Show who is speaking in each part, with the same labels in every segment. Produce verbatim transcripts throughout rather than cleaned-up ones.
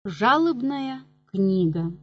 Speaker 1: Жалобная книга.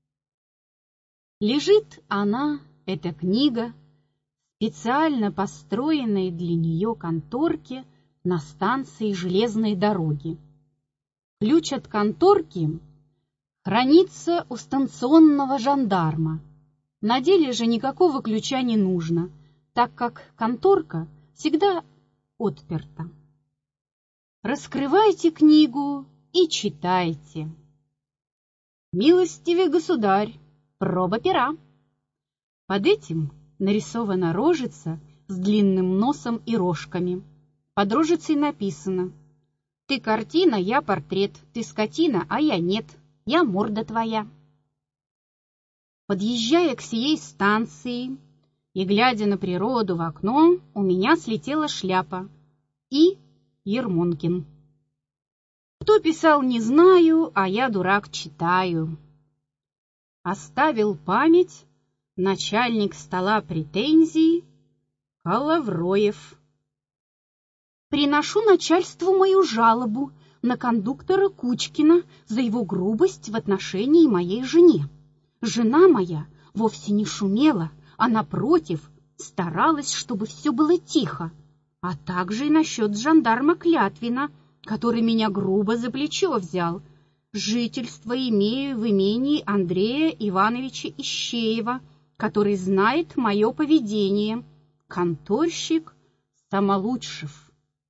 Speaker 1: Лежит она, эта книга, в специально построенной для нее конторке на станции железной дороги. Ключ от конторки хранится у станционного жандарма. На деле же никакого ключа не нужно, так как конторка всегда отперта. Раскрывайте книгу и читайте. Милостивый государь, проба пера. Под этим нарисована рожица с длинным носом и рожками. Под рожицей написано: «Ты картина, я портрет, ты скотина, а я нет, я морда твоя». Подъезжая к сей станции и глядя на природу в окно, у меня слетела шляпа и Ермонкин. Кто писал, не знаю, а я, дурак, читаю. Оставил память начальник стола претензий Коловроев. Приношу начальству мою жалобу на кондуктора Кучкина за его грубость в отношении моей жене. Жена моя вовсе не шумела, а, напротив, старалась, чтобы все было тихо, а также и насчет жандарма Клятвина, который меня грубо за плечо взял. Жительство имею в имении Андрея Ивановича Ищеева, который знает мое поведение. Конторщик Самолучшев.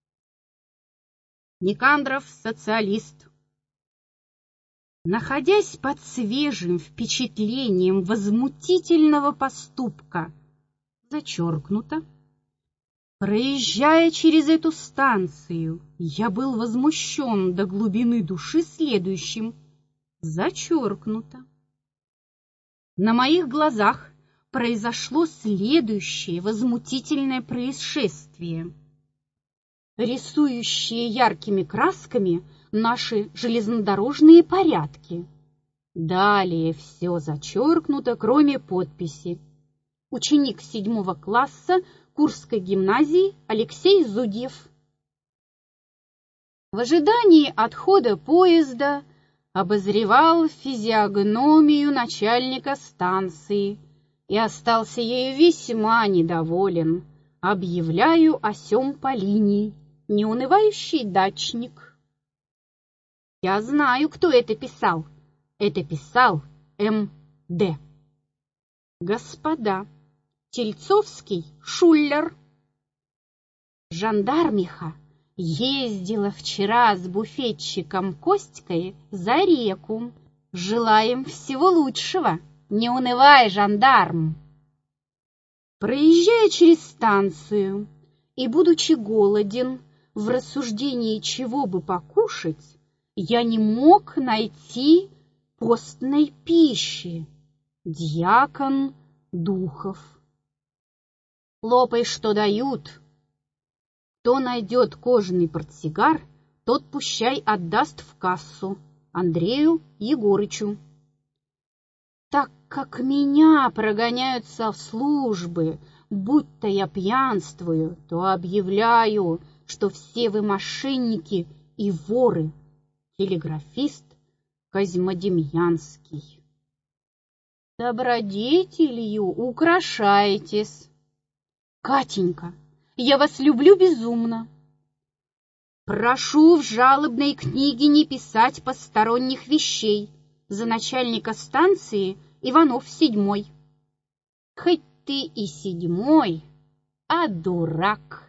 Speaker 1: Никандров, социалист. Находясь под свежим впечатлением возмутительного поступка, зачеркнуто, проезжая через эту станцию, я был возмущен до глубины души следующим, зачеркнуто. На моих глазах произошло следующее возмутительное происшествие, рисующее яркими красками наши железнодорожные порядки. Далее все зачеркнуто, кроме подписи. Ученик седьмого класса Курской гимназии Алексей Зудьев. В ожидании отхода поезда обозревал физиогномию начальника станции и остался ею весьма недоволен. Объявляю о сём по линии. Неунывающий дачник. Я знаю, кто это писал. Это писал М Д Господа, Тельцовский Шуллер. Жандармиха ездила вчера с буфетчиком Костькой за реку. Желаем всего лучшего. Не унывай, жандарм. Проезжая через станцию и будучи голоден, в рассуждении чего бы покушать, я не мог найти постной пищи. Дьякон Духов. Лопай, что дают. Кто найдет кожаный портсигар, тот пущай отдаст в кассу Андрею Егорычу. Так как меня прогоняют со службы, будто я пьянствую, то объявляю, что все вы мошенники и воры. Телеграфист Козьмодемьянский. Добродетелью украшаетесь. Катенька, я вас люблю безумно. Прошу в жалобной книге не писать посторонних вещей. За начальника станции Иванов седьмой. Хоть ты и седьмой, а дурак.